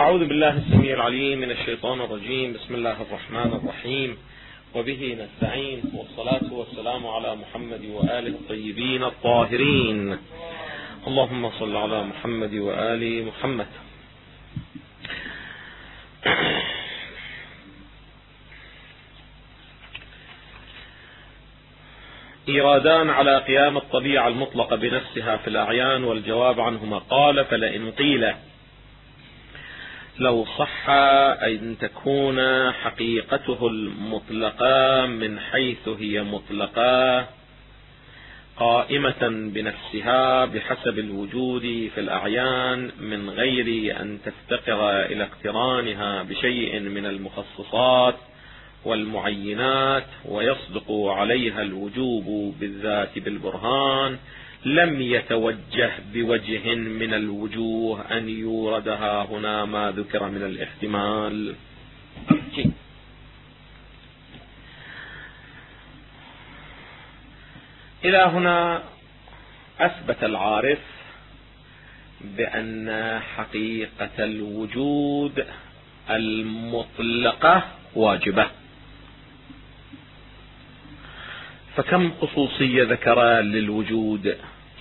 أعوذ بالله السميع العليم من الشيطان الرجيم. بسم الله الرحمن الرحيم، وبه نستعين، والصلاة والسلام على محمد وآله الطيبين الطاهرين. اللهم صل على محمد وآل محمد. إيرادان على قيام الطبيعة المطلقة بنفسها في الأعيان والجواب عنهما. قال: فلئن قيل لو صح أن تكون حقيقته المطلقة من حيث هي مطلقة قائمة بنفسها بحسب الوجود في الأعيان من غير أن تفتقر إلى اقترانها بشيء من المخصصات والمعينات ويصدق عليها الوجوب بالذات بالبرهان، لم يتوجه بوجه من الوجوه أن يوردها هنا ما ذكر من الاحتمال. إلى هنا أثبت العارف بأن حقيقة الوجود المطلقة واجبة. فكم خصوصية ذكر للوجود؟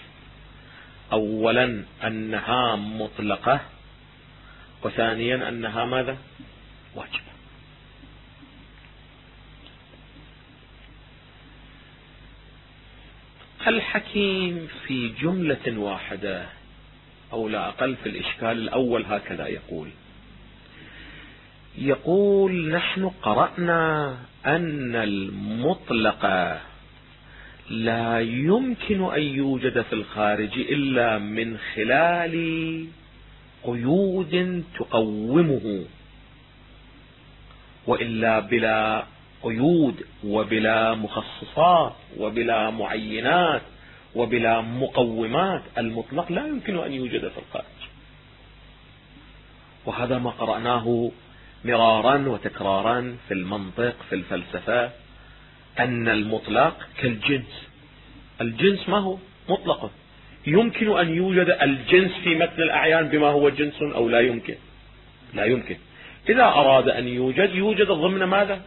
أولا أنها مطلقة، وثانيا أنها ماذا؟ واجبة. الحكيم في جملة واحدة أو لا أقل في الإشكال الأول هكذا يقول نحن قرأنا أن المطلق لا يمكن أن يوجد في الخارج إلا من خلال قيود تقومه، وإلا بلا قيود وبلا مخصصات وبلا معينات وبلا مقومات المطلق لا يمكن أن يوجد في الخارج. وهذا ما قرأناه مرارا وتكرارا في المنطق في الفلسفة، أن المطلق كالجنس. الجنس ما هو مطلق، يمكن أن يوجد الجنس في متن الأعيان بما هو جنس أو لا يمكن. لا يمكن. إذا أراد أن يوجد ضمن ماذا؟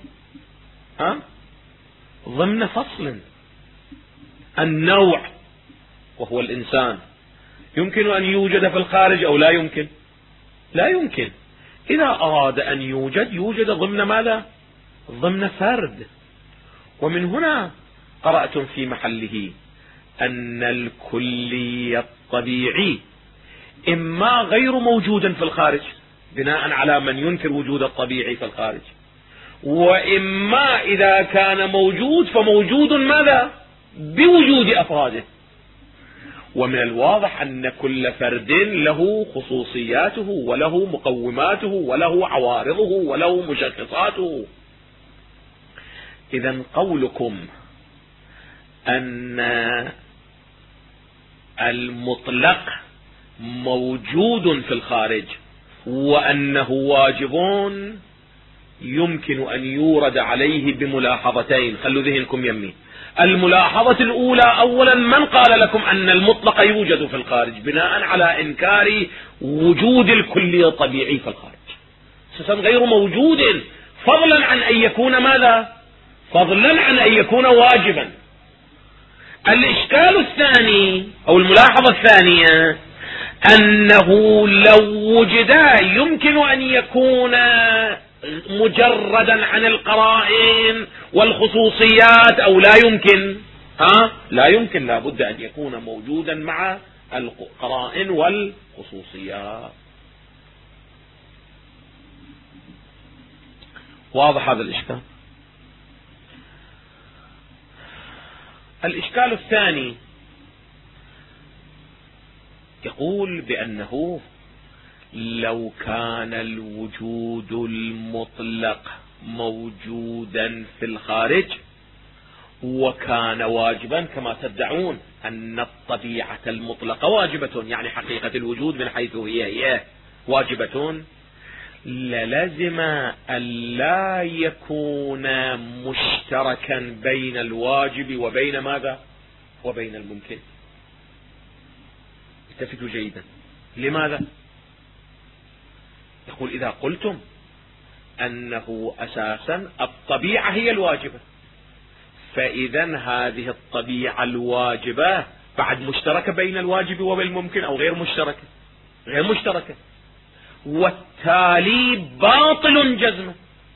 ضمن فصل. النوع وهو الإنسان يمكن أن يوجد في الخارج أو لا يمكن؟ لا يمكن. إذا أراد أن يوجد ضمن ماذا؟ ضمن فرد. ومن هنا قرأتم في محله أن الكلي الطبيعي إما غير موجود في الخارج بناء على من ينكر وجود الطبيعي في الخارج، وإما إذا كان موجود فموجود ماذا؟ بوجود أفراده. ومن الواضح أن كل فرد له خصوصياته وله مقوماته وله عوارضه وله مشخصاته. إذن قولكم أن المطلق موجود في الخارج وأنه واجب يمكن أن يورد عليه بملاحظتين. خلوا ذهنكم يمي. الملاحظة الأولى: أولا من قال لكم أن المطلق يوجد في الخارج بناء على إنكار وجود الكلي الطبيعي في الخارج؟ أساسا غير موجود، فضلا عن أن يكون ماذا؟ فضلا عن أن يكون واجبا. الإشكال الثاني أو الملاحظة الثانية أنه لو وجد يمكن أن يكون مجردا عن القرائن والخصوصيات أو لا يمكن. لا يمكن، لا بد أن يكون موجودا مع القرائن والخصوصيات. واضح هذا الإشكال؟ الإشكال الثاني يقول بأنه لو كان الوجود المطلق موجودا في الخارج وكان واجبا كما تدعون أن الطبيعة المطلقة واجبة، يعني حقيقة الوجود من حيث هي واجبة، للزم أن لا يكون مشتركا بين الواجب وبين ماذا؟ وبين الممكن. التفتوا جيدا. لماذا؟ يقول إذا قلتم أنه أساسا الطبيعة هي الواجبة، فإذا هذه الطبيعة الواجبة بعد مشتركة بين الواجب وبالممكن أو غير مشتركة؟ غير مشتركة، والتالي باطل جزما،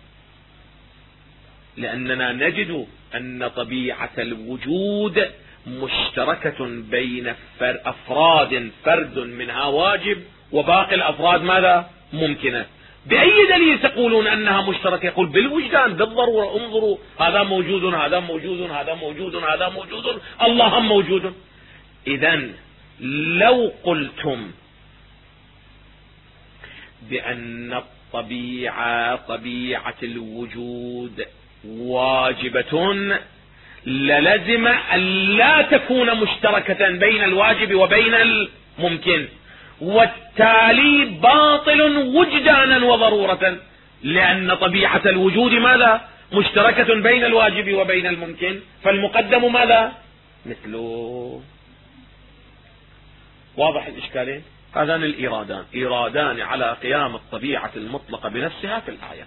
لأننا نجد أن طبيعة الوجود مشتركة بين أفراد، فرد منها واجب وباقي الأفراد ماذا؟ ممكنة. بأي دليل تقولون أنها مشتركة؟ يقول بالوجدان، بالضرورة. انظروا، هذا موجود، هذا موجود، هذا موجود، هذا موجود، الله موجود. إذن لو قلتم بأن الطبيعة، طبيعة الوجود واجبة، للزم أن لا تكون مشتركة بين الواجب وبين الممكن، والتالي باطل وجدانا وضرورة، لأن طبيعة الوجود ماذا؟ مشتركة بين الواجب وبين الممكن، فالمقدم ماذا؟ مثله. واضح الإشكالين؟ هذان الإيرادان، إيرادان على قيام الطبيعة المطلقة بنفسها في الآية.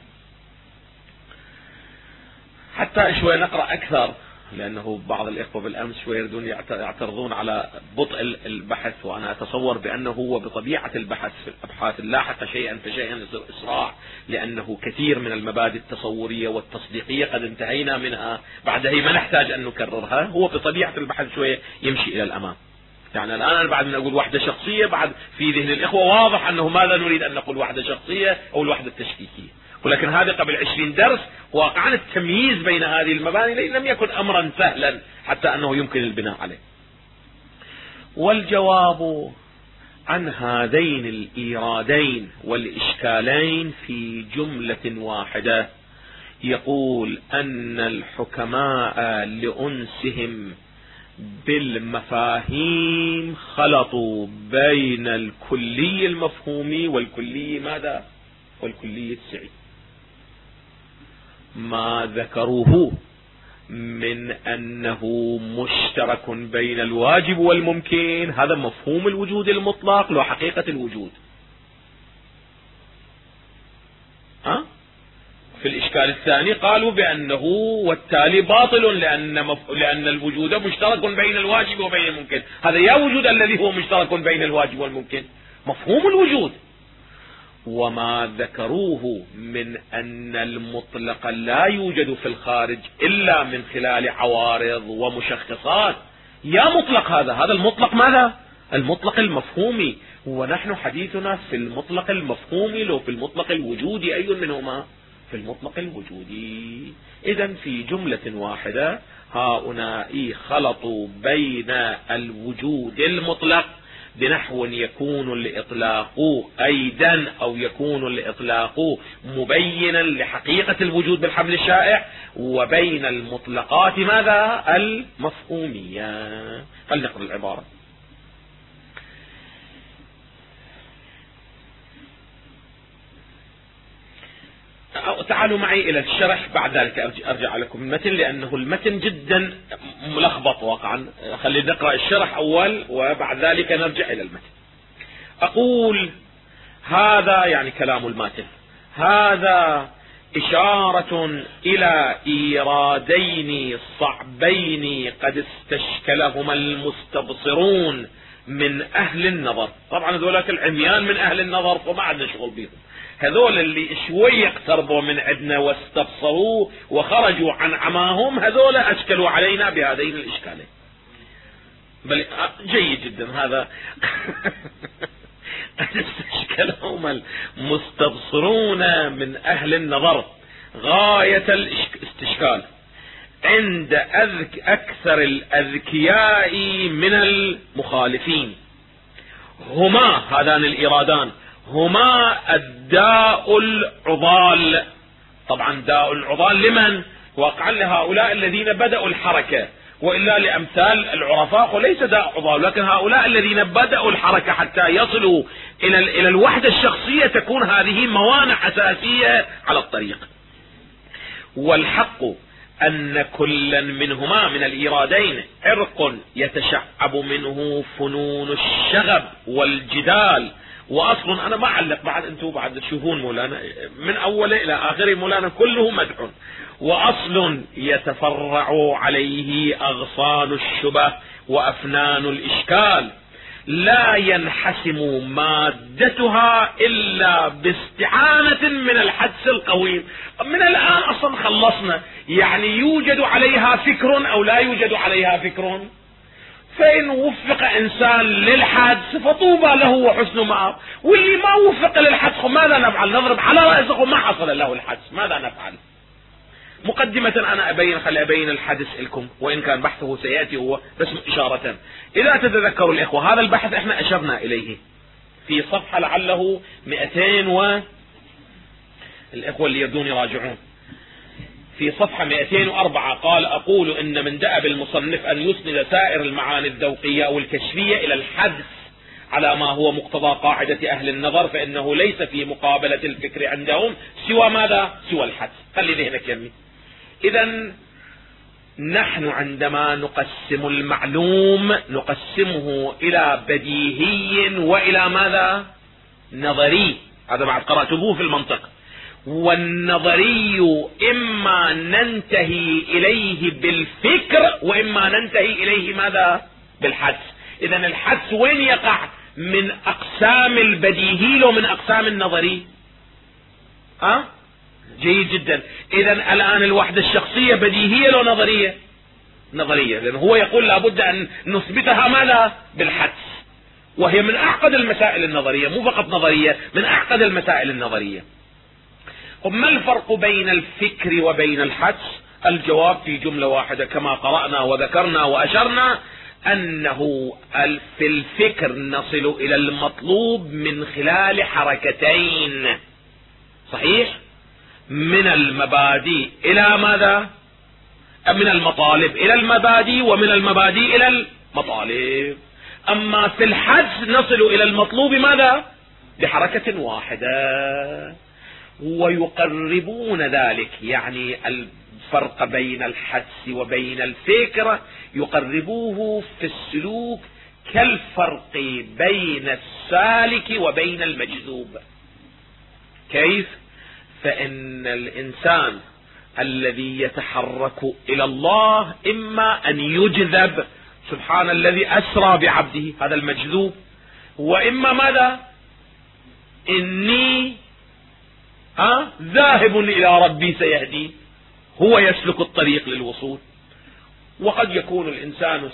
حتى شوي نقرأ أكثر، لأنه بعض الإخوة بالأمس شوي يردون يعترضون على بطء البحث، وأنا أتصور بأنه هو بطبيعة البحث في الأبحاث اللاحقة شيئا فشيئا يصير إسراع، لأنه كثير من المبادئ التصورية والتصديقية قد انتهينا منها، بعدها ما نحتاج أن نكررها. هو بطبيعة البحث شوي يمشي إلى الأمام. يعني الآن أنا بعد من أقول وحدة شخصية، بعد في ذهن الإخوة واضح أنه ماذا نريد أن نقول، وحدة شخصية أو الوحدة التشكيكية. ولكن هذا قبل 20 درس واقعا التمييز بين هذه المباني لم يكن أمرا سهلا حتى أنه يمكن البناء عليه. والجواب عن هذين الإيرادين والإشكالين في جملة واحدة، يقول أن الحكماء لأنسهم بالمفاهيم خلطوا بين الكلي المفهومي والكلي ماذا؟ والكلي السعي. ما ذكروه من أنه مشترك بين الواجب والممكن، هذا مفهوم الوجود المطلق له حقيقة الوجود. في الإشكال الثاني قالوا بأنه والتالي باطل لأن الوجود مشترك بين الواجب وبين الممكن. هذا يا وجود الذي هو مشترك بين الواجب والممكن، مفهوم الوجود. وما ذكروه من أن المطلق لا يوجد في الخارج إلا من خلال عوارض ومشخصات، يا مطلق هذا المطلق ماذا؟ المطلق المفهومي. ونحن حديثنا في المطلق المفهومي لو في المطلق الوجودي، أي منهما؟ في المطلق الوجودي. إذن في جملة واحدة هؤلاء خلطوا بين الوجود المطلق بنحو يكون الإطلاق أيضا أو يكون الإطلاق مبينا لحقيقة الوجود بالحمل الشائع، وبين المطلقات ماذا؟ المفهومية. فلنقرأ العبارة. تعالوا معي إلى الشرح، بعد ذلك أرجع لكم المتن، لأنه المتن جدا ملخبط واقعا. خلينا نقرأ الشرح أول وبعد ذلك نرجع إلى المتن. أقول هذا يعني كلام الماتن، هذا إشارة إلى إيرادين صعبين قد استشكلهما المستبصرون من أهل النظر. طبعا ذولاك العميان من أهل النظر فما عندنا شغل بهم، هذول اللي شوي اقتربوا من عندنا واستبصروا وخرجوا عن عماهم، هذول أشكلوا علينا بهذين الإشكالين. بل جيد جدا هذا. استشكلهم المستبصرون من أهل النظر غاية الاستشكال عند أكثر الأذكياء من المخالفين. هما هذان الإيرادان هما الداء العضال. طبعا داء العضال لمن؟ واقعا لهؤلاء الذين بدأوا الحركة، وإلا لأمثال العرفاء وليس داء عضال، لكن هؤلاء الذين بدأوا الحركة حتى يصلوا إلى الوحدة الشخصية تكون هذه موانع أساسية على الطريق. والحق أن كلا منهما من الإيرادين عرق يتشعب منه فنون الشغب والجدال وأصل أنا ما أعلق بعد، أنتم بعد تشوفون مولانا من أوله إلى آخره مولانا كله مدح. وأصل يتفرع عليه أغصان الشبه وأفنان الإشكال، لا ينحسم مادتها إلا باستعانة من الحدس القويم. من الآن أصلا خلصنا، يعني يوجد عليها فكر أو لا يوجد عليها فكر، فإن وفق إنسان للحدس فطوبى له وحسن مآب، واللي ما وفق للحدس ماذا نفعل؟ نضرب على رأسه ما حصل له الحدس، ماذا نفعل؟ مقدمة أنا خلي أبين الحدث لكم، وإن كان بحثه سيأتي هو بس إشارة. إذا تتذكروا الإخوة هذا البحث إحنا أشرنا إليه في صفحة لعله 200 الإخوة اللي يبدون يراجعون في صفحة 204 قال: أقول إن من دأب المصنف أن يسند سائر المعاني الذوقية أو الكشفية إلى الحدث على ما هو مقتضى قاعدة أهل النظر، فإنه ليس في مقابلة الفكر عندهم سوى ماذا؟ سوى الحدث. خلي ذهنك يمي. إذن نحن عندما نقسم المعلوم نقسمه إلى بديهي وإلى ماذا؟ نظري. هذا بعد قرأته في المنطق. والنظري إما ننتهي إليه بالفكر وإما ننتهي إليه ماذا؟ بالحدس. إذن الحدس وين يقع؟ من أقسام البديهي ومن أقسام النظري. جيد جدا. إذن الآن الوحدة الشخصية بديهية لو نظرية؟ نظرية، لأن هو يقول لابد أن نثبتها ماذا؟ بالحدس، وهي من أعقد المسائل النظرية، مو فقط نظرية، من أعقد المسائل النظرية. ما الفرق بين الفكر وبين الحدس؟ الجواب في جملة واحدة كما قرأنا وذكرنا وأشرنا، أنه في الفكر نصل إلى المطلوب من خلال حركتين. صحيح؟ من المبادئ إلى ماذا؟ من المطالب إلى المبادئ، ومن المبادئ إلى المطالب. أما في الحدس نصل إلى المطلوب ماذا؟ بحركة واحدة. ويقربون ذلك، يعني الفرق بين الحدس وبين الفكر يقربوه في السلوك كالفرق بين السالك وبين المجذوب. كيف؟ فإن الإنسان الذي يتحرك إلى الله إما أن يجذب، سبحان الذي أسرى بعبده، هذا المجذوب، وإما ماذا؟ إني ذاهب إلى ربي سيهدي، هو يسلك الطريق للوصول. وقد يكون الإنسان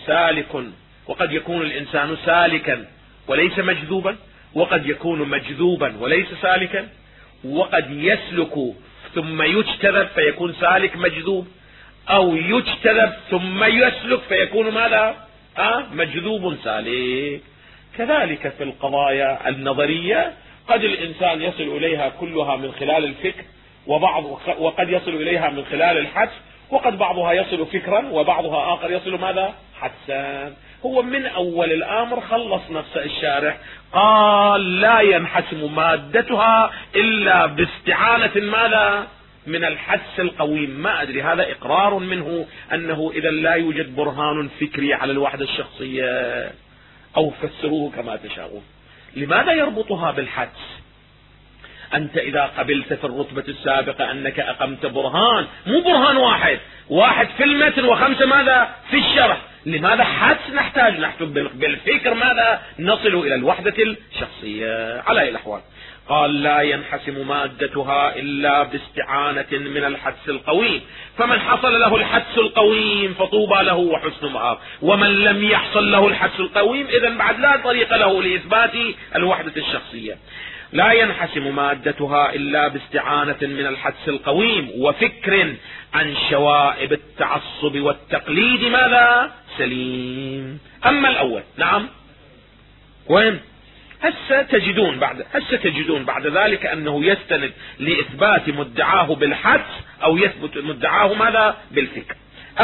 سالكا وليس مجذوبا، وقد يكون مجذوبا وليس سالكا، وقد يسلك ثم يجتذب فيكون سالك مجذوب، أو يجتذب ثم يسلك فيكون ماذا؟ مجذوب سالك. كذلك في القضايا النظرية قد الإنسان يصل إليها كلها من خلال الفكر، وقد يصل إليها من خلال الحدس، وقد بعضها يصل فكرا وبعضها آخر يصل ماذا؟ حدسا. هو من أول الأمر خلص نفسه الشارح، قال لا ينحسم مادتها إلا باستعانة ماذا؟ من الحدس القويم. ما أدري، هذا إقرار منه أنه إذا لا يوجد برهان فكري على الوحدة الشخصية، أو فسروه كما تشاءون. لماذا يربطها بالحدس؟ أنت إذا قبلت في الرتبة السابقة أنك أقمت برهان، مو برهان واحد في المتن وخمسة ماذا؟ في الشرح. لماذا حدس نحتاج؟ نحن بالفكر ماذا؟ نصل إلى الوحدة الشخصية. على الأحوال قال لا ينحسم مادتها إلا باستعانة من الحدس القويم، فمن حصل له الحدس القويم فطوبى له وحسن مآب، ومن لم يحصل له الحدس القويم إذن بعد لا طريق له لإثبات الوحدة الشخصية. لا ينحسم مادتها إلا باستعانة من الحدس القويم وفكر عن شوائب التعصب والتقليد ماذا؟ سليم. أما الأول نعم، وين؟ هسه تجدون بعد ذلك أنه يستند لإثبات مدعاه بالحدس أو يثبت مدعاه ماذا؟ بالفكر.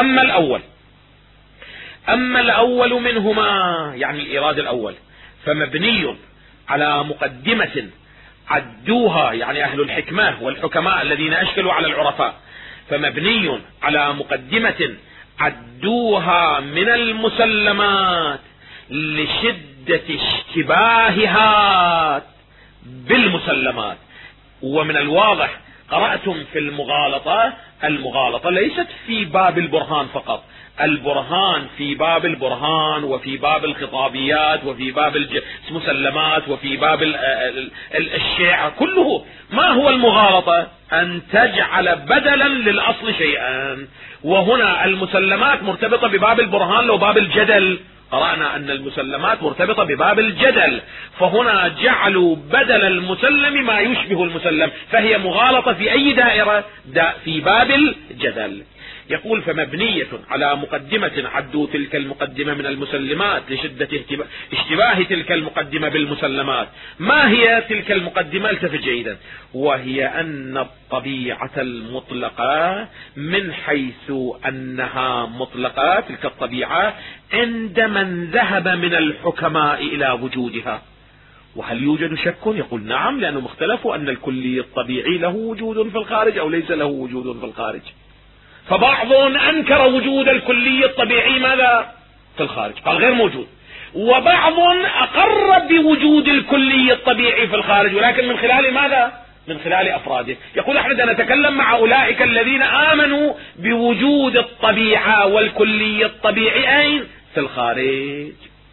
أما الأول منهما، يعني الإيراد الأول، فمبني على مقدمة عدوها، يعني أهل الحكمة والحكماء الذين أشكلوا على العرفاء، فمبني على مقدمة عدوها من المسلمات لشدة اشتباهها بالمسلمات. ومن الواضح قرأتم في المغالطة ليست في باب البرهان فقط، البرهان في باب البرهان وفي باب الخطابيات وفي باب المسلمات وفي باب الشيعة كله. ما هو المغالطة؟ أن تجعل بدلا للأصل شيئا، وهنا المسلمات مرتبطة بباب البرهان لو باب الجدل. قرأنا أن المسلمات مرتبطة بباب الجدل، فهنا جعلوا بدل المسلم ما يشبه المسلم، فهي مغالطة في أي دائرة؟ في باب الجدل. يقول فمبنية على مقدمة عدوا تلك المقدمة من المسلمات لشدة اشتباه تلك المقدمة بالمسلمات. ما هي تلك المقدمة؟ التفت جيدا. وهي أن الطبيعة المطلقة من حيث أنها مطلقة، تلك الطبيعة عند من ذهب من الحكماء إلى وجودها. وهل يوجد شك؟ يقول نعم، لأنهم اختلفوا أن الكلي الطبيعي له وجود في الخارج أو ليس له وجود في الخارج. فبعض أنكر وجود الكلي الطبيعي ماذا؟ في الخارج، قال غير موجود. وبعض أقر بوجود الكلي الطبيعي في الخارج، ولكن من خلال ماذا؟ من خلال أفراده. يقول أحمد نتكلم مع أولئك الذين آمنوا بوجود الطبيعة والكلي الطبيعي أين؟ في الخارج.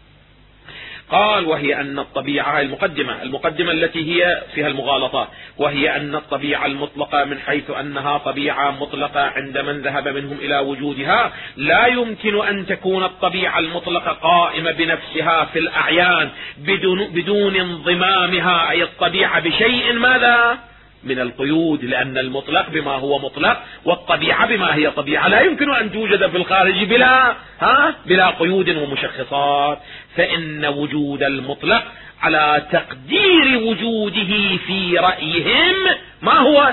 قال وهي أن الطبيعة المقدمة التي هي فيها المغالطة، وهي أن الطبيعة المطلقة من حيث أنها طبيعة مطلقة عند من ذهب منهم إلى وجودها، لا يمكن أن تكون الطبيعة المطلقة قائمة بنفسها في الأعيان بدون انضمامها أي الطبيعة بشيء ماذا؟ من القيود، لأن المطلق بما هو مطلق والطبيعة بما هي طبيعة لا يمكن أن توجد في الخارج بلا قيود ومشخصات. فإن وجود المطلق على تقدير وجوده في رأيهم ما هو؟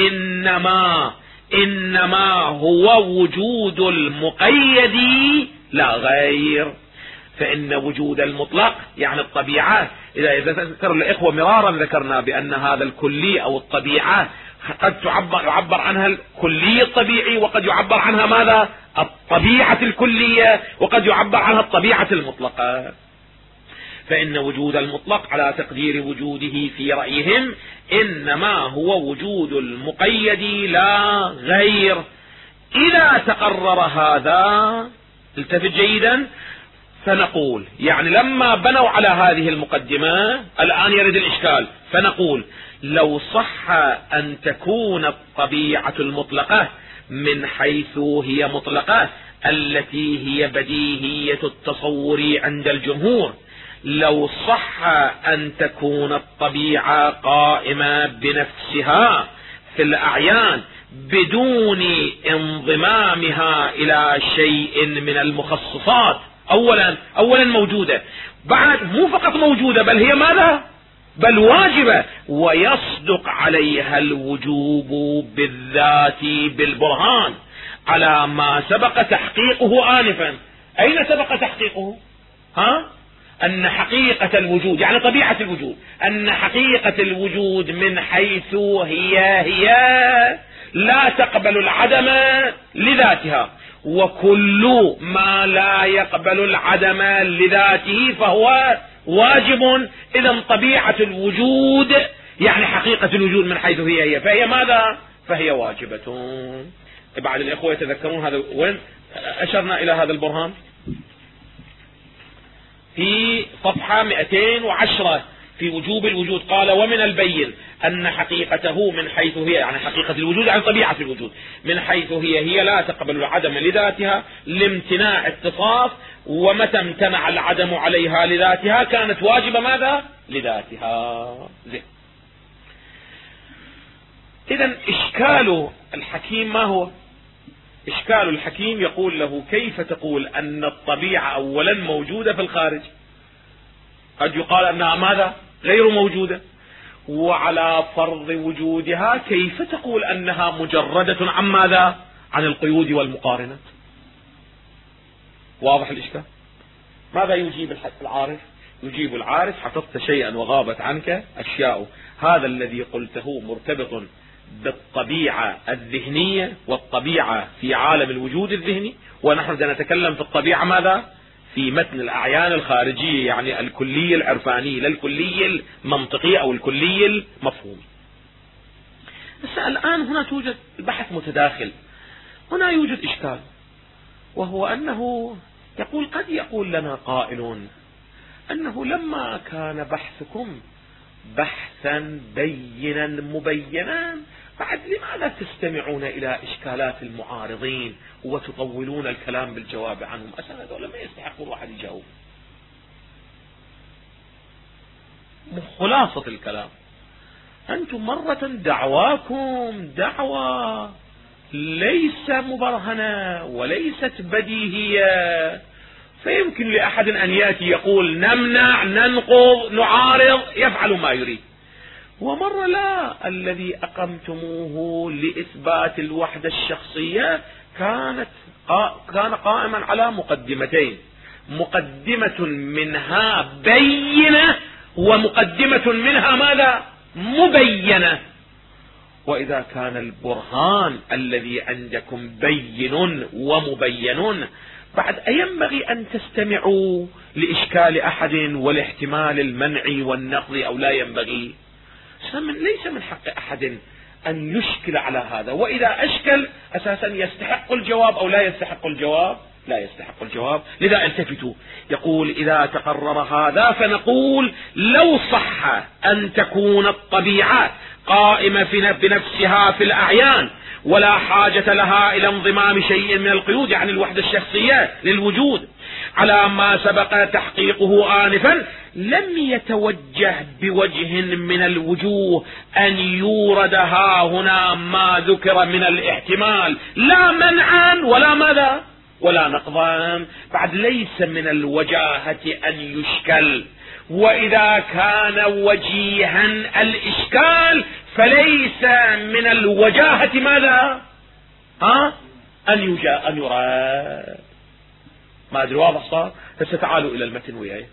إنما هو وجود المقيد لا غير. فإن وجود المطلق يعني الطبيعة، إذا ذكر الإخوة مرارا ذكرنا بأن هذا الكلي أو الطبيعة قد يعبر عنها الكلي الطبيعي، وقد يعبر عنها ماذا؟ الطبيعة الكلية، وقد يعبر عنها الطبيعة المطلقة. فإن وجود المطلق على تقدير وجوده في رأيهم إنما هو وجود المقيد لا غير. إذا تقرر هذا، التفت جيدا، فنقول يعني لما بنوا على هذه المقدمة الآن يرد الإشكال، فنقول لو صح أن تكون الطبيعة المطلقة من حيث هي مطلقة التي هي بديهية التصور عند الجمهور، لو صح أن تكون الطبيعة قائمة بنفسها في الأعيان بدون انضمامها إلى شيء من المخصصات، أولا موجودة، بعد مو فقط موجودة بل هي ماذا؟ بل واجبة، ويصدق عليها الوجوب بالذات بالبرهان على ما سبق تحقيقه آنفا. أين سبق تحقيقه؟ أن حقيقة الوجود يعني طبيعة الوجود، أن حقيقة الوجود من حيث هي لا تقبل العدم لذاتها، وكل ما لا يقبل العدم لذاته فهو واجب. إذا طبيعة الوجود يعني حقيقة الوجود من حيث هي فهي ماذا؟ فهي واجبة. بعد الإخوة يتذكرون هذا وين أشرنا إلى هذا البرهان؟ في صفحة 210 في وجوب الوجود. قال ومن البين أن حقيقته من حيث هي يعني حقيقة الوجود عن طبيعة الوجود من حيث هي لا تقبل العدم لذاتها لامتناع اتصاف، ومتى امتنع العدم عليها لذاتها كانت واجبة ماذا؟ لذاتها. إذن إشكال الحكيم ما هو؟ إشكال الحكيم يقول له كيف تقول أن الطبيعة أولا موجودة في الخارج، قد يقال أنها ماذا؟ غير موجودة، وعلى فرض وجودها كيف تقول أنها مجردة عن ماذا؟ عن القيود والمقارنات. واضح الإشكال؟ ماذا يجيب العارف؟ يجيب العارف حفظت شيئا وغابت عنك أشياء، هذا الذي قلته مرتبط بالطبيعة الذهنية والطبيعة في عالم الوجود الذهني، ونحن سنتكلم في الطبيعة ماذا؟ في متن الأعيان الخارجية، يعني الكلي العرفاني لا الكلي المنطقي أو الكلي المفهومي. بس الآن هنا توجد البحث متداخل، هنا يوجد إشكال، وهو أنه قد يقول لنا قائل أنه لما كان بحثكم بحثا بينا مبينا، بعد لماذا تستمعون إلى إشكالات المعارضين وتطولون الكلام بالجواب عنهم؟ أساسا هذول ما يستحقون واحد يجاوب. خلاصة الكلام، أنتم مرة دعواكم دعوة ليس مبرهنة وليست بديهية، فيمكن لأحد أن يأتي يقول نمنع ننقض نعارض يفعل ما يريد. ومرة لا، الذي أقمتموه لإثبات الوحدة الشخصية كان قائما على مقدمتين، مقدمة منها بينة ومقدمة منها ماذا؟ مبينة. وإذا كان البرهان الذي عندكم بين ومبين، بعد أينبغي أن تستمعوا لإشكال أحد والاحتمال المنعي والنقض أو لا ينبغي؟ ليس من حق أحد أن يشكل على هذا، وإذا أشكل أساسا يستحق الجواب أو لا يستحق الجواب؟ لا يستحق الجواب. لذا التفتوا، يقول إذا تقرر هذا فنقول لو صح أن تكون الطبيعة قائمة بنفسها في الأعيان ولا حاجة لها إلى انضمام شيء من القيود، يعني الوحدة الشخصية للوجود، على ما سبق تحقيقه آنفا، لم يتوجه بوجه من الوجوه أن يورد ها هنا ما ذكر من الاحتمال، لا منعا ولا ماذا ولا نقضا. بعد ليس من الوجاهة أن يشكل، وإذا كان وجيها الإشكال فليس من الوجاهة ماذا؟ أن يراد. ما أدري واضح صار؟ فستعالوا إلى المتن وياي.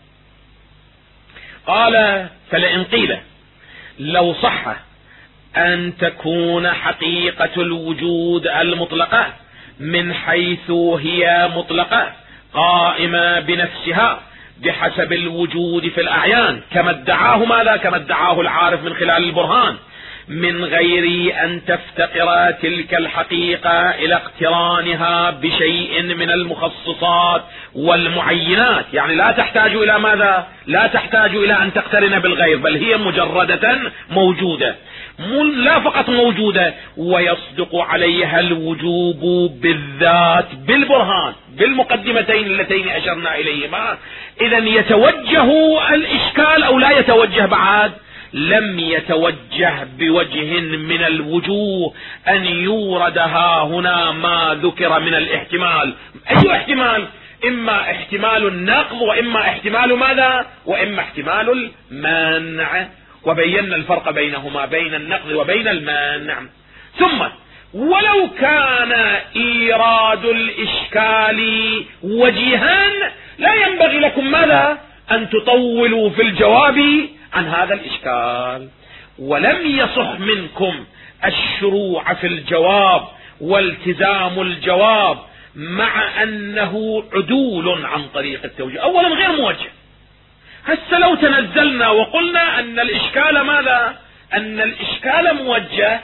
قال فلئن قيل لو صح أن تكون حقيقة الوجود المطلقة من حيث هي مطلقة قائمة بنفسها بحسب الوجود في الأعيان كما ادعاه ماذا؟ كما ادعاه العارف من خلال البرهان، من غير أن تفتقر تلك الحقيقة إلى اقترانها بشيء من المخصصات والمعينات، يعني لا تحتاج إلى ماذا؟ لا تحتاج إلى أن تقترن بالغير، بل هي مجردة موجودة، لا فقط موجودة، ويصدق عليها الوجوب بالذات بالبرهان بالمقدمتين اللتين أشرنا إليهما. إذن يتوجه الإشكال أو لا يتوجه؟ بعد لم يتوجه بوجه من الوجوه أن يوردها هنا ما ذكر من الاحتمال. أي احتمال؟ إما احتمال النقض وإما احتمال ماذا؟ وإما احتمال المنع، وبينا الفرق بينهما، بين النقض وبين المنع. ثم ولو كان إيراد الإشكال وجيها لا ينبغي لكم ماذا؟ أن تطولوا في الجواب عن هذا الإشكال، ولم يصح منكم الشروع في الجواب والتزام الجواب مع أنه عدول عن طريق التوجيه. أولا غير موجه. هسه لو تنزلنا وقلنا أن الإشكال ماذا؟ أن الإشكال موجه،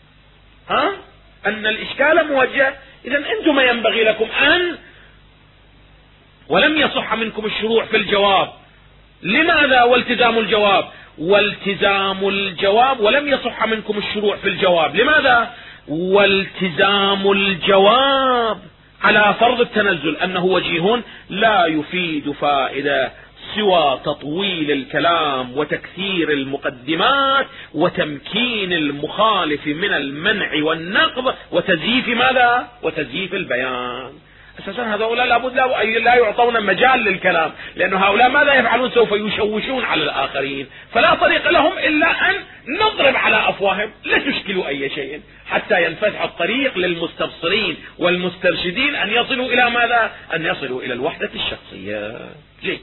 أن الإشكال موجه، إذن أنتم ما ينبغي لكم أن، ولم يصح منكم الشروع في الجواب. لماذا والتزام الجواب؟ والتزام الجواب ولم يصح منكم الشروع في الجواب. لماذا؟ والتزام الجواب على فرض التنزل أنه وجيه لا يفيد فائدة سوى تطويل الكلام وتكثير المقدمات وتمكين المخالف من المنع والنقض وتزييف ماذا؟ وتزييف البيان. أساسا هؤلاء لابد لا يعطون مجال للكلام، لأن هؤلاء ماذا يفعلون؟ سوف يشوشون على الآخرين، فلا طريق لهم إلا أن نضرب على أفواههم لا تشكلوا أي شيء حتى ينفتح الطريق للمستبصرين والمسترشدين أن يصلوا إلى ماذا؟ أن يصلوا إلى الوحدة الشخصية. جيد،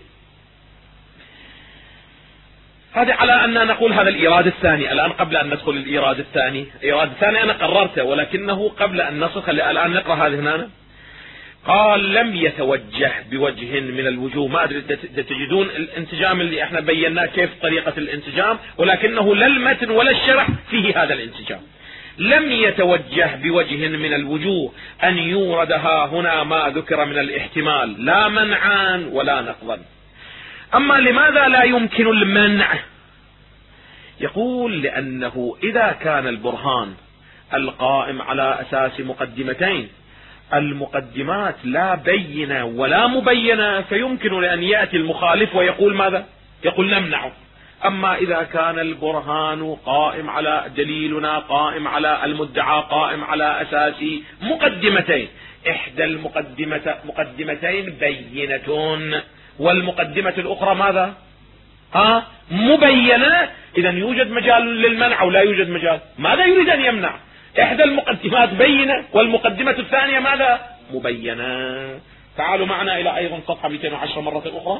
هذا على أن نقول هذا الإيراد الثاني. الآن قبل أن ندخل الإيراد الثاني، الإيراد الثاني أنا قررته، ولكنه قبل أن نصل الآن نقرأ هذه هنا. قال لم يتوجه بوجه من الوجوه. ما أدري تجدون الانسجام اللي احنا بيناه كيف طريقة الانسجام، ولكنه لا المتن ولا الشرح فيه هذا الانسجام. لم يتوجه بوجه من الوجوه أن يوردها هنا ما ذكر من الاحتمال، لا منعا ولا نقضا. أما لماذا لا يمكن المنع؟ يقول لأنه إذا كان البرهان القائم على أساس مقدمتين، المقدمات لا بينة ولا مبينة، فيمكن لأن يأتي المخالف ويقول ماذا؟ يقول نمنعه. أما إذا كان البرهان قائم على دليلنا قائم على المدعى قائم على أساس مقدمتين، إحدى المقدمتين بينة والمقدمة الأخرى ماذا؟ مبينة، إذا يوجد مجال للمنع أو لا يوجد مجال؟ ماذا يريد أن يمنع؟ إحدى المقدمات بينة والمقدمة الثانية ماذا؟ مبينة. تعالوا معنا إلى أيضا صفحة 210 مرة أخرى.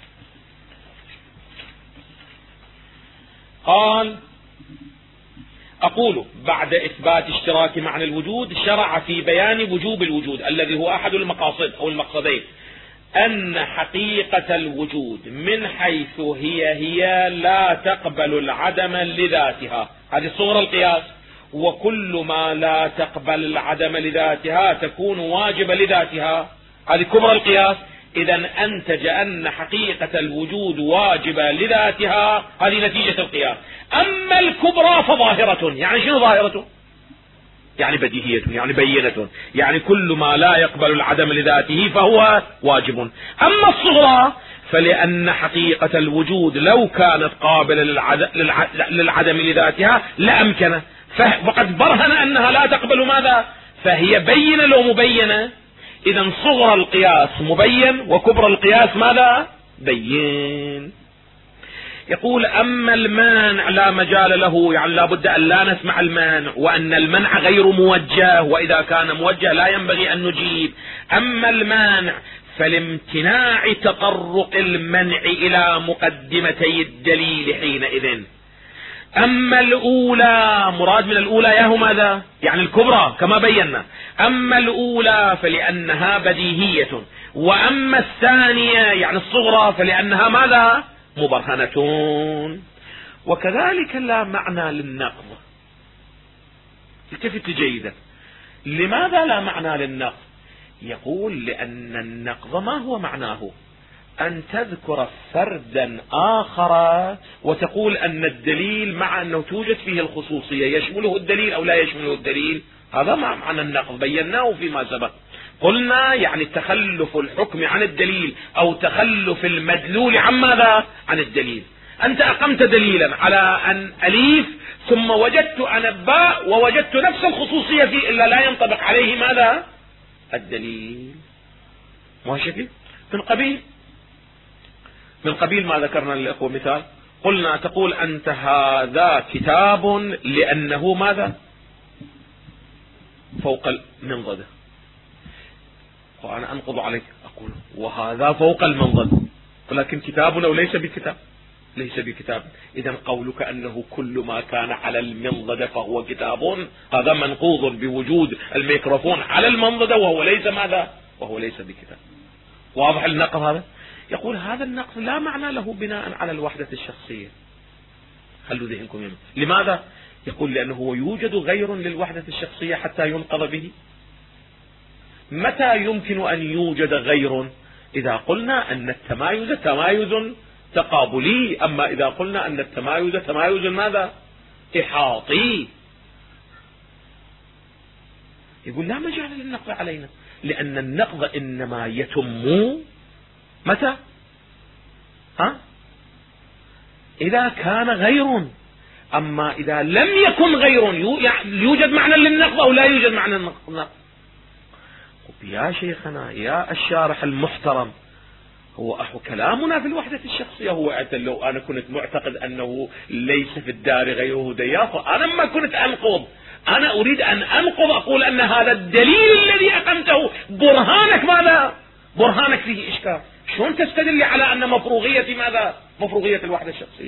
قال أقول بعد إثبات اشتراك معنى الوجود شرع في بيان وجوب الوجود الذي هو أحد المقاصد أو المقصدين، أن حقيقة الوجود من حيث هي لا تقبل العدم لذاتها. هذه صورة القياس. وكل ما لا تقبل العدم لذاتها تكون واجبة لذاتها. هذه كبرى القياس. إذا أنتج أن حقيقة الوجود واجبة لذاتها، هذه نتيجة القياس. أما الكبرى فظاهرة. يعني شنو ظاهرة؟ يعني بديهية، يعني بينة، يعني كل ما لا يقبل العدم لذاته فهو واجب. أما الصغرى فلأن حقيقة الوجود لو كانت قابلة للعدم لذاتها لأمكن، وقد برهن أنها لا تقبل ماذا؟ فهي بينة لو مبينة. إذا صغرى القياس مبين وكبرى القياس ماذا؟ بين. يقول أما المانع لا مجال له، يعني لا بد أن لا نسمع المانع، وأن المنع غير موجه، وإذا كان موجه لا ينبغي أن نجيب. أما المانع فلامتناع تطرق المنع إلى مقدمتي الدليل حينئذ. أما الأولى، مراد من الأولى ياهو ماذا؟ يعني الكبرى كما بينا. أما الأولى فلأنها بديهية، وأما الثانية يعني الصغرى فلأنها ماذا؟ مبرهنة. وكذلك لا معنى للنقض. التفت جيدا، لماذا لا معنى للنقض؟ يقول لأن النقض ما هو معناه؟ أن تذكر فردا آخر وتقول أن الدليل مع أنه توجد فيه الخصوصية يشمله الدليل أو لا يشمله الدليل. هذا ما معنى النقض، بيناه فيما سبق. قلنا يعني تخلف الحكم عن الدليل أو تخلف المدلول عن ماذا؟ عن الدليل. أنت أقمت دليلا على أن أليف ثم وجدت أن باء ووجدت نفس الخصوصية فيه إلا لا ينطبق عليه ماذا؟ الدليل. ما شكل من قبيل ما ذكرنا للأخوة مثال، قلنا تقول أنت هذا كتاب لأنه ماذا؟ فوق المنضدة، وأنا أنقض عليك أقول وهذا فوق المنضد، ولكن كتابنا وليس بكتاب، ليس بكتاب. إذا قولك أنه كل ما كان على المنضدة فهو كتاب، هذا منقوض بوجود الميكروفون على المنضدة وهو ليس ماذا؟ وهو ليس بكتاب. واضح النقض هذا؟ يقول هذا النقض لا معنى له بناء على الوحدة الشخصية. خلوا ذهنكم يمين. لماذا؟ يقول لأنه يوجد غير للوحدة الشخصية حتى ينقض به. متى يمكن أن يوجد غير؟ إذا قلنا أن التمايز تمايز تقابلي، أما إذا قلنا أن التمايز تمايز ماذا؟ إحاطي. يقول لا مجال للنقض علينا، لأن النقض إنما يتم متى؟ إذا كان غير. أما إذا لم يكن غير يوجد معنى للنقض أو لا يوجد معنى للنقض. يا شيخنا يا الشارح المحترم، هو كلامنا في الوحدة الشخصية هو لو أنا كنت معتقد أنه ليس في الدار غيره دياف، أنا ما كنت أنقض. أنا أريد أن أنقض، أقول أن هذا الدليل الذي أقمته برهانك ماذا؟ برهانك فيه إشكال. شلون تستدل على أن مفروغية ماذا؟ مفروغية الوحدة الشخصية.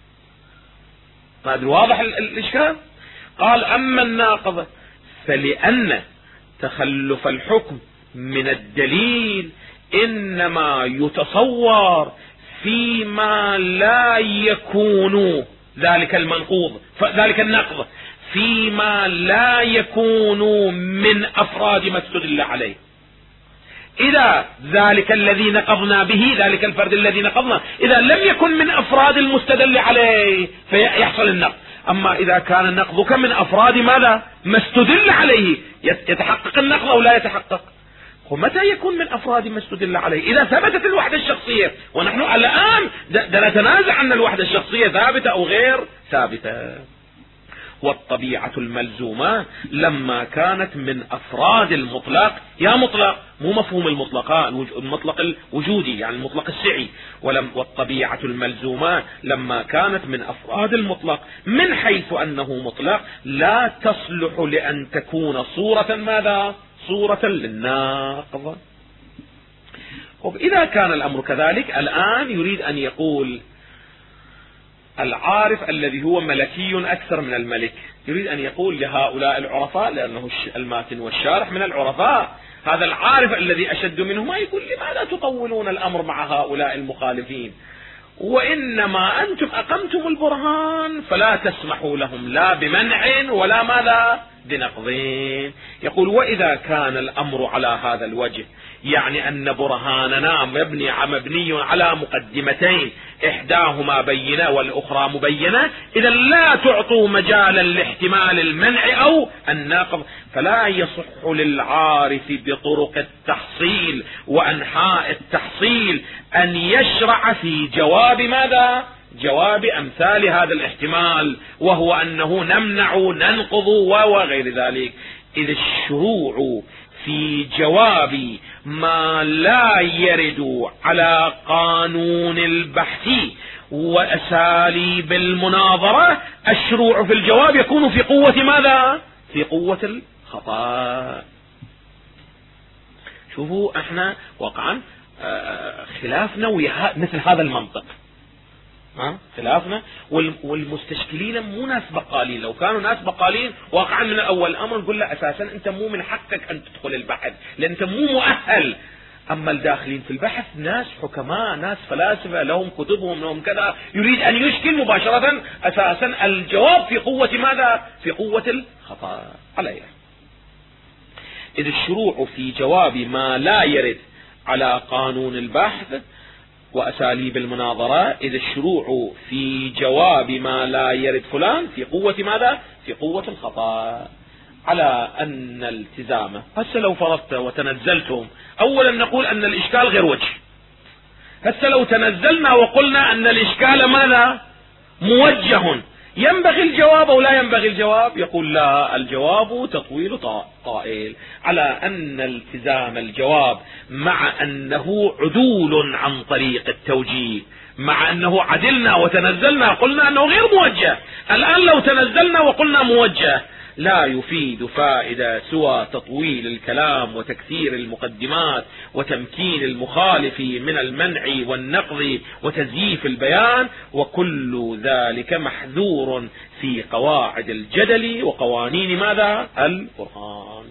ما أدري واضح الإشكال؟ قال أما الناقض فلأن تخلف الحكم من الدليل إنما يتصور فيما لا يكون ذلك المنقوض ذلك النقض فيما لا يكون من أفراد ما استدل عليه. إذا ذلك الذي نقضنا به ذلك الفرد الذي نقضنا إذا لم يكن من أفراد المستدل عليه فيحصل النقض. أما إذا كان النقض من أفراد ماذا ما استدل عليه يتحقق النقض أو لا يتحقق. ومتى يكون من أفراد ما استدل عليه؟ إذا ثبتت الوحدة الشخصية، ونحن الآن نتنازع أن الوحدة الشخصية ثابتة أو غير ثابتة. والطبيعة الملزومة لما كانت من أفراد المطلق، يا مطلق مو مفهوم المطلق الوجودي يعني المطلق السعي، والطبيعة الملزومة لما كانت من أفراد المطلق من حيث أنه مطلق لا تصلح لأن تكون صورة ماذا؟ صورة للناقض. إذا كان الأمر كذلك الآن يريد أن يقول العارف الذي هو ملكي أكثر من الملك، يريد أن يقول لهؤلاء العرفاء، لأنه الماتن والشارح من العرفاء، هذا العارف الذي أشد منهما يقول لماذا تطولون الأمر مع هؤلاء المخالفين، وإنما أنتم أقمتم البرهان فلا تسمحوا لهم لا بمنع ولا ماذا بنقضين. يقول وإذا كان الأمر على هذا الوجه، يعني أن برهاننا مبني على مقدمتين إحداهما بينة والأخرى مبينة، إذا لا تعطوا مجالا لاحتمال المنع أو النقض، فلا يصح للعارف بطرق التحصيل وأنحاء التحصيل أن يشرع في جواب ماذا؟ جواب أمثال هذا الاحتمال، وهو أنه نمنع ننقض وغير ذلك. إذ الشروع في جواب ما لا يرد على قانون البحث وأساليب المناظرة، الشروع في الجواب يكون في قوة ماذا؟ في قوة الخطأ. شوفوا احنا واقعا خلافنا ويا مثل هذا المنطق، خلافنا، والمستشكلين مو ناس بقالين. لو كانوا ناس بقالين واقعا من الاول الامر نقول له اساسا انت مو من حقك ان تدخل البحث لان انت مو مؤهل. اما الداخلين في البحث ناس حكماء، ناس فلاسفة، لهم كتبهم، لهم كذا، يريد ان يشكل مباشرة اساسا الجواب في قوة ماذا؟ في قوة الخطأ عليه. اذ الشروع في جواب ما لا يرد على قانون البحث وأساليب المناظرة، إذا الشروع في جواب ما لا يرد فلان في قوة ماذا؟ في قوة الخطأ. على أن التزامه هسه لو فرضت وتنزلتم، أولا نقول أن الإشكال غير وجه. هسه لو تنزلنا وقلنا أن الإشكال ماذا؟ موجه، ينبغي الجواب أو لا ينبغي الجواب؟ يقول لا، الجواب تطويل طائل. على أن التزام الجواب مع أنه عدول عن طريق التوجيه، مع أنه عدلنا وتنزلنا قلنا أنه غير موجه، الآن لو تنزلنا وقلنا موجه لا يفيد فائدة سوى تطويل الكلام وتكثير المقدمات وتمكين المخالف من المنع والنقض وتزييف البيان، وكل ذلك محذور في قواعد الجدل وقوانين ماذا؟ البرهان.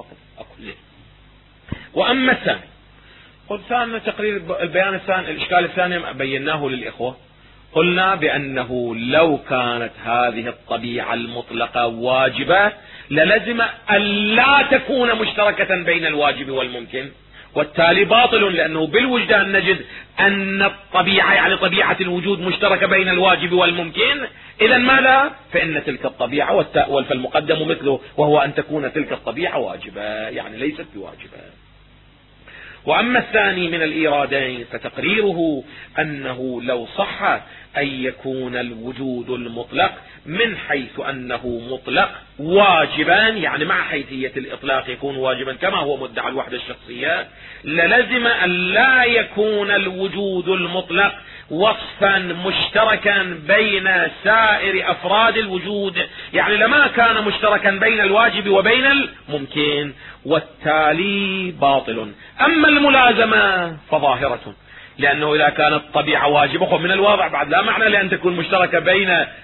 وأما الثاني، قلت ثاني تقرير البيان الثاني، الإشكال الثاني بيناه للإخوة، قلنا بأنه لو كانت هذه الطبيعة المطلقة واجبة للزم أن لا تكون مشتركة بين الواجب والممكن، والتالي باطل، لأنه بالوجدان نجد أن الطبيعة يعني طبيعة الوجود مشتركة بين الواجب والممكن، إذا ماذا؟ فإن تلك الطبيعة فالمقدم مثله، وهو أن تكون تلك الطبيعة واجبة يعني ليست بواجبة. وأما الثاني من الإيرادين فتقريره أنه لو صح أن يكون الوجود المطلق من حيث أنه مطلق واجبا، يعني مع حيثية الإطلاق يكون واجبا كما هو مدعى الوحدة الشخصية، للزم أن لا يكون الوجود المطلق وصفا مشتركا بين سائر أفراد الوجود، يعني لما كان مشتركا بين الواجب وبين الممكن، والتالي باطل. أما الملازمة فظاهرة، لأنه إذا كانت الطبيعة واجبة من الواضح بعد لا معنى لأن تكون مشتركة بين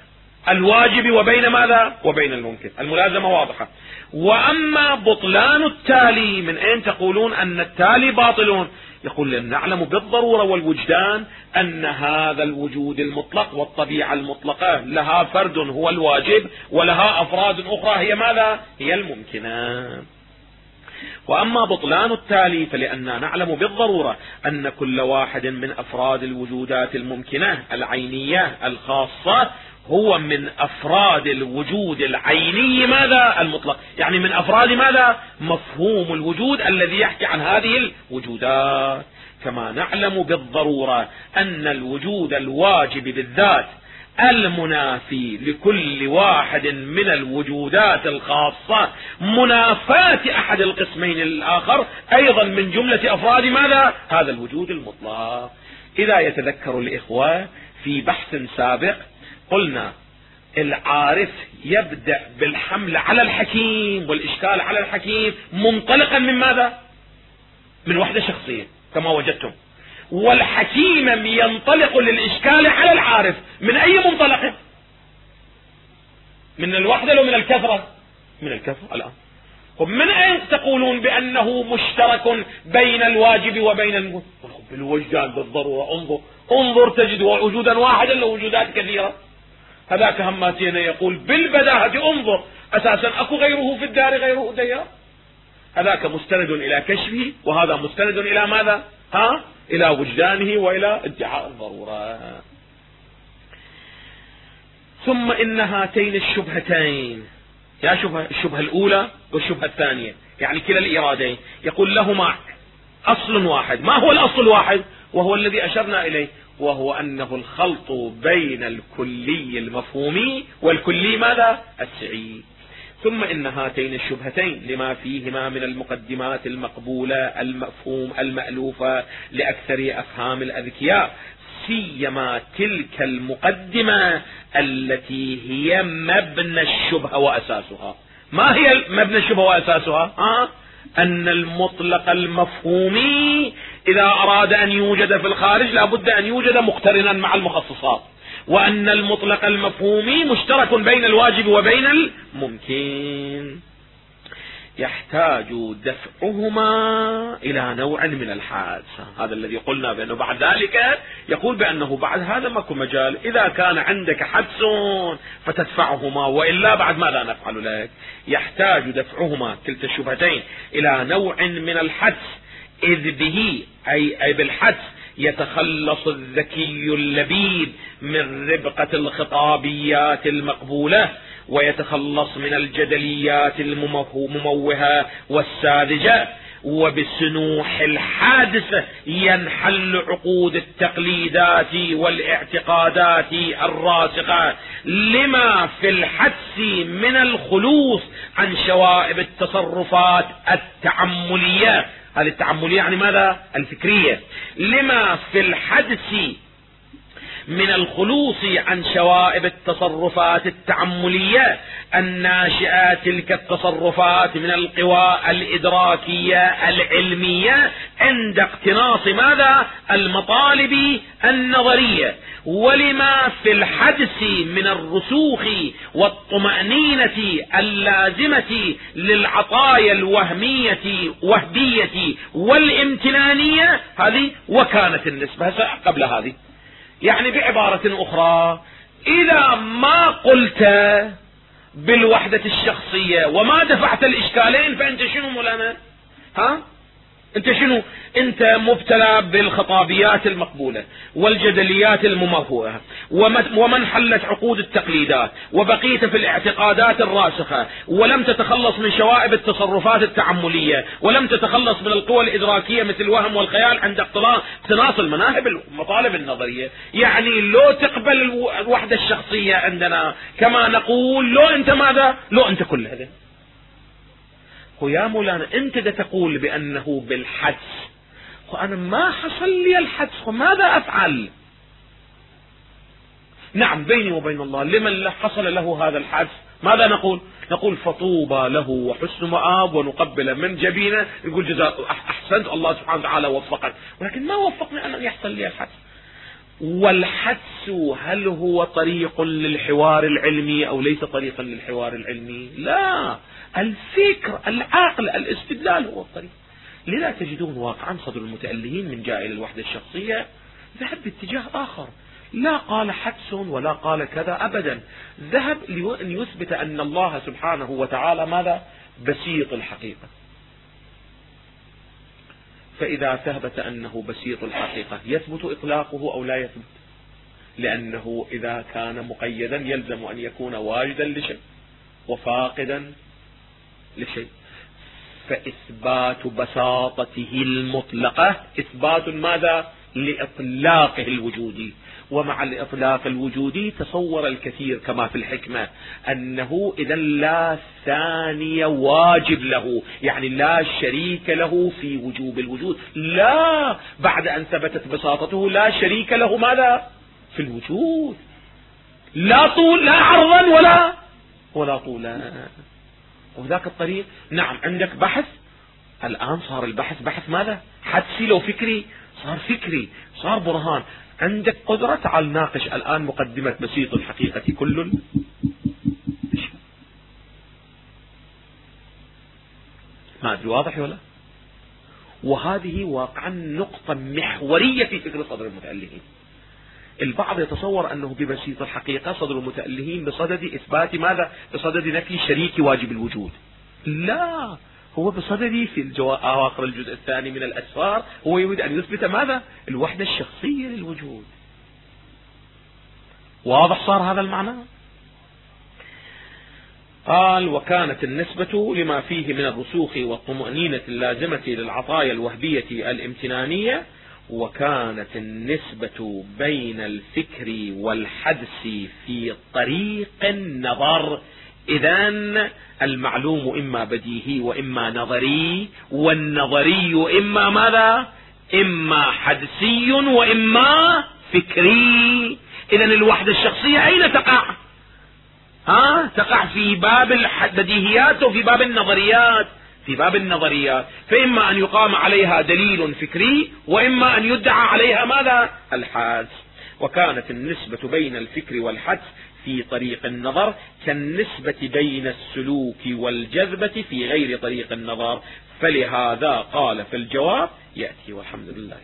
الواجب وبين ماذا؟ وبين الممكن. الملازمة واضحة. وأما بطلان التالي، من أين تقولون أن التالي باطلون؟ يقول لأن نعلم بالضرورة والوجدان أن هذا الوجود المطلق والطبيعة المطلقة لها فرد هو الواجب، ولها أفراد أخرى هي ماذا؟ هي الممكنات. وأما بطلان التالي فلأننا نعلم بالضرورة أن كل واحد من أفراد الوجودات الممكنة العينية الخاصة هو من أفراد الوجود العيني ماذا؟ المطلق. يعني من أفراد ماذا؟ مفهوم الوجود الذي يحكي عن هذه الوجودات. كما نعلم بالضرورة أن الوجود الواجب بالذات المنافي لكل واحد من الوجودات الخاصة منافاة أحد القسمين الآخر أيضا من جملة أفراد ماذا؟ هذا الوجود المطلق. إذا يتذكر الإخوة في بحث سابق قلنا العارف يبدأ بالحمل على الحكيم والإشكال على الحكيم منطلقا من ماذا؟ من وحدة شخصية كما وجدتم. والحكيم ينطلق للإشكال على العارف من أي منطلق؟ من الوحدة أو من الكثرة؟ من الكثرة الآن. ومن أين تقولون بأنه مشترك بين الواجب وبين الممكن؟ بالوجدان بالضرورة. انظر تجد وجودا واحدا له وجودات كثيرة. هذاك هماتين يقول بالبداهة انظر أساسا أكو غيره في الدار غيره ديار. هذاك مستند إلى كشفه وهذا مستند إلى ماذا؟ إلى وجدانه وإلى ادعاء الضرورة. ثم إن هاتين الشبهتين، يا الشبهة الأولى والشبهة الثانية، يعني كلا الإرادين يقول لهما أصل واحد. ما هو الأصل الواحد؟ وهو الذي أشرنا إليه، وهو أنه الخلط بين الكلي المفهومي والكلي ماذا؟ السعي. ثم إن هاتين الشبهتين لما فيهما من المقدمات المقبولة المفهوم المألوفة لأكثر أفهام الأذكياء، سيما تلك المقدمة التي هي مبنى الشبهة وأساسها. ما هي مبنى الشبهة وأساسها؟ أن المطلق المفهومي إذا أراد أن يوجد في الخارج لابد أن يوجد مقترنا مع المخصصات، وأن المطلق المفهومي مشترك بين الواجب وبين الممكن، يحتاج دفعهما إلى نوع من الحادثة. هذا الذي قلنا بأنه بعد ذلك يقول بأنه بعد هذا ماكو مجال. إذا كان عندك حدث فتدفعهما، وإلا بعد ماذا نفعل لك؟ يحتاج دفعهما كلتا الشبهتين إلى نوع من الحدث، إذ به أي بالحدث يتخلص الذكي اللبيب من ربقة الخطابيات المقبولة، ويتخلص من الجدليات المموهة والساذجة، وبسنوح الحادثة ينحل عقود التقليدات والاعتقادات الراسخة لما في الحدث من الخلوص عن شوائب التصرفات التعملية. هذه التعملية يعني ماذا؟ الفكرية. لما في الحدث من الخلوص عن شوائب التصرفات التعملية الناشئة تلك التصرفات من القوى الإدراكية العلمية عند اقتناص ماذا؟ المطالب النظرية. ولما في الحدث من الرسوخ والطمأنينة اللازمة للعطايا الوهمية والامتنانية. هذه وكانت النسبة قبل هذه. يعني بعبارة أخرى، إذا ما قلت بالوحدة الشخصية وما دفعت الإشكالين فأنت شنو مولانا؟ أنت شنو؟ أنت مبتلى بالخطابيات المقبولة والجدليات المموهة ومن حلت عقود التقليدات وبقيت في الاعتقادات الراسخة، ولم تتخلص من شوائب التصرفات التعملية، ولم تتخلص من القوى الإدراكية مثل الوهم والخيال عند اقتناص المناهب المطالب النظرية. يعني لو تقبل الوحدة الشخصية عندنا كما نقول، لو أنت ماذا؟ لو أنت كل هذا. ويا مولانا أنت دا تقول بأنه بالحدس، وأنا ما حصل لي الحدس، وماذا أفعل؟ نعم بيني وبين الله، لمن حصل له هذا الحدس ماذا نقول؟ نقول فطوبى له وحسن مآب، ونقبل من جبينه، يقول جزاء أحسنت، الله سبحانه وتعالى وفقك، ولكن ما وفقني أن يحصل لي الحدس. والحدس هل هو طريق للحوار العلمي أو ليس طريقا للحوار العلمي؟ لا، الفكر، العقل، الاستدلال هو الطريق. لذا تجدون واقعا صدر المتألهين من جاء إلى الوحدة الشخصية ذهب باتجاه آخر، لا قال حدس ولا قال كذا أبدا، ذهب لأن يثبت أن الله سبحانه وتعالى ماذا؟ بسيط الحقيقة. فإذا ثبت أنه بسيط الحقيقة يثبت إطلاقه أو لا يثبت؟ لأنه إذا كان مقيدا يلزم أن يكون واجدا لشيء وفاقدا لشيء. فإثبات بساطته المطلقة إثبات ماذا؟ لإطلاقه الوجودي. ومع الإطلاق الوجودي تصور الكثير كما في الحكمة أنه إذا لا ثاني واجب له، يعني لا شريك له في وجوب الوجود. لا، بعد أن ثبتت بساطته لا شريك له ماذا؟ في الوجود. لا طول، لا عرضا ولا طولا. وذاك الطريق نعم عندك بحث، الآن صار البحث بحث ماذا؟ حدسي لو فكري، صار فكري، صار برهان. عندك قدرة تعال ناقش الآن مقدمة بسيط الحقيقة كل ما أدري واضح ولا؟ وهذه واقعا نقطة محورية في فكر صدر المتألهين. البعض يتصور أنه ببسيط الحقيقة صدر المتألهين بصدد إثبات ماذا؟ بصدد نفي شريك واجب الوجود. لا، هو بصدد في أواخر الجزء الثاني من الأسفار هو يريد أن يثبت ماذا؟ الوحدة الشخصية للوجود. واضح صار هذا المعنى؟ قال: وكانت النسبة لما فيه من الرسوخ والطمأنينة اللازمة للعطايا الوهبية الامتنانية، وكانت النسبة بين الفكر والحدس في طريق النظر. إذن المعلوم إما بديهي وإما نظري، والنظري إما ماذا؟ إما حدسي وإما فكري. إذن الوحدة الشخصية أين تقع؟ تقع في باب البديهيات وفي باب النظريات. في باب النظريات، فإما أن يقام عليها دليل فكري وإما أن يدعى عليها ماذا؟ الحدس. وكانت النسبة بين الفكر والحدس في طريق النظر كالنسبة بين السلوك والجذبة في غير طريق النظر. فلهذا قال في الجواب يأتي. والحمد لله.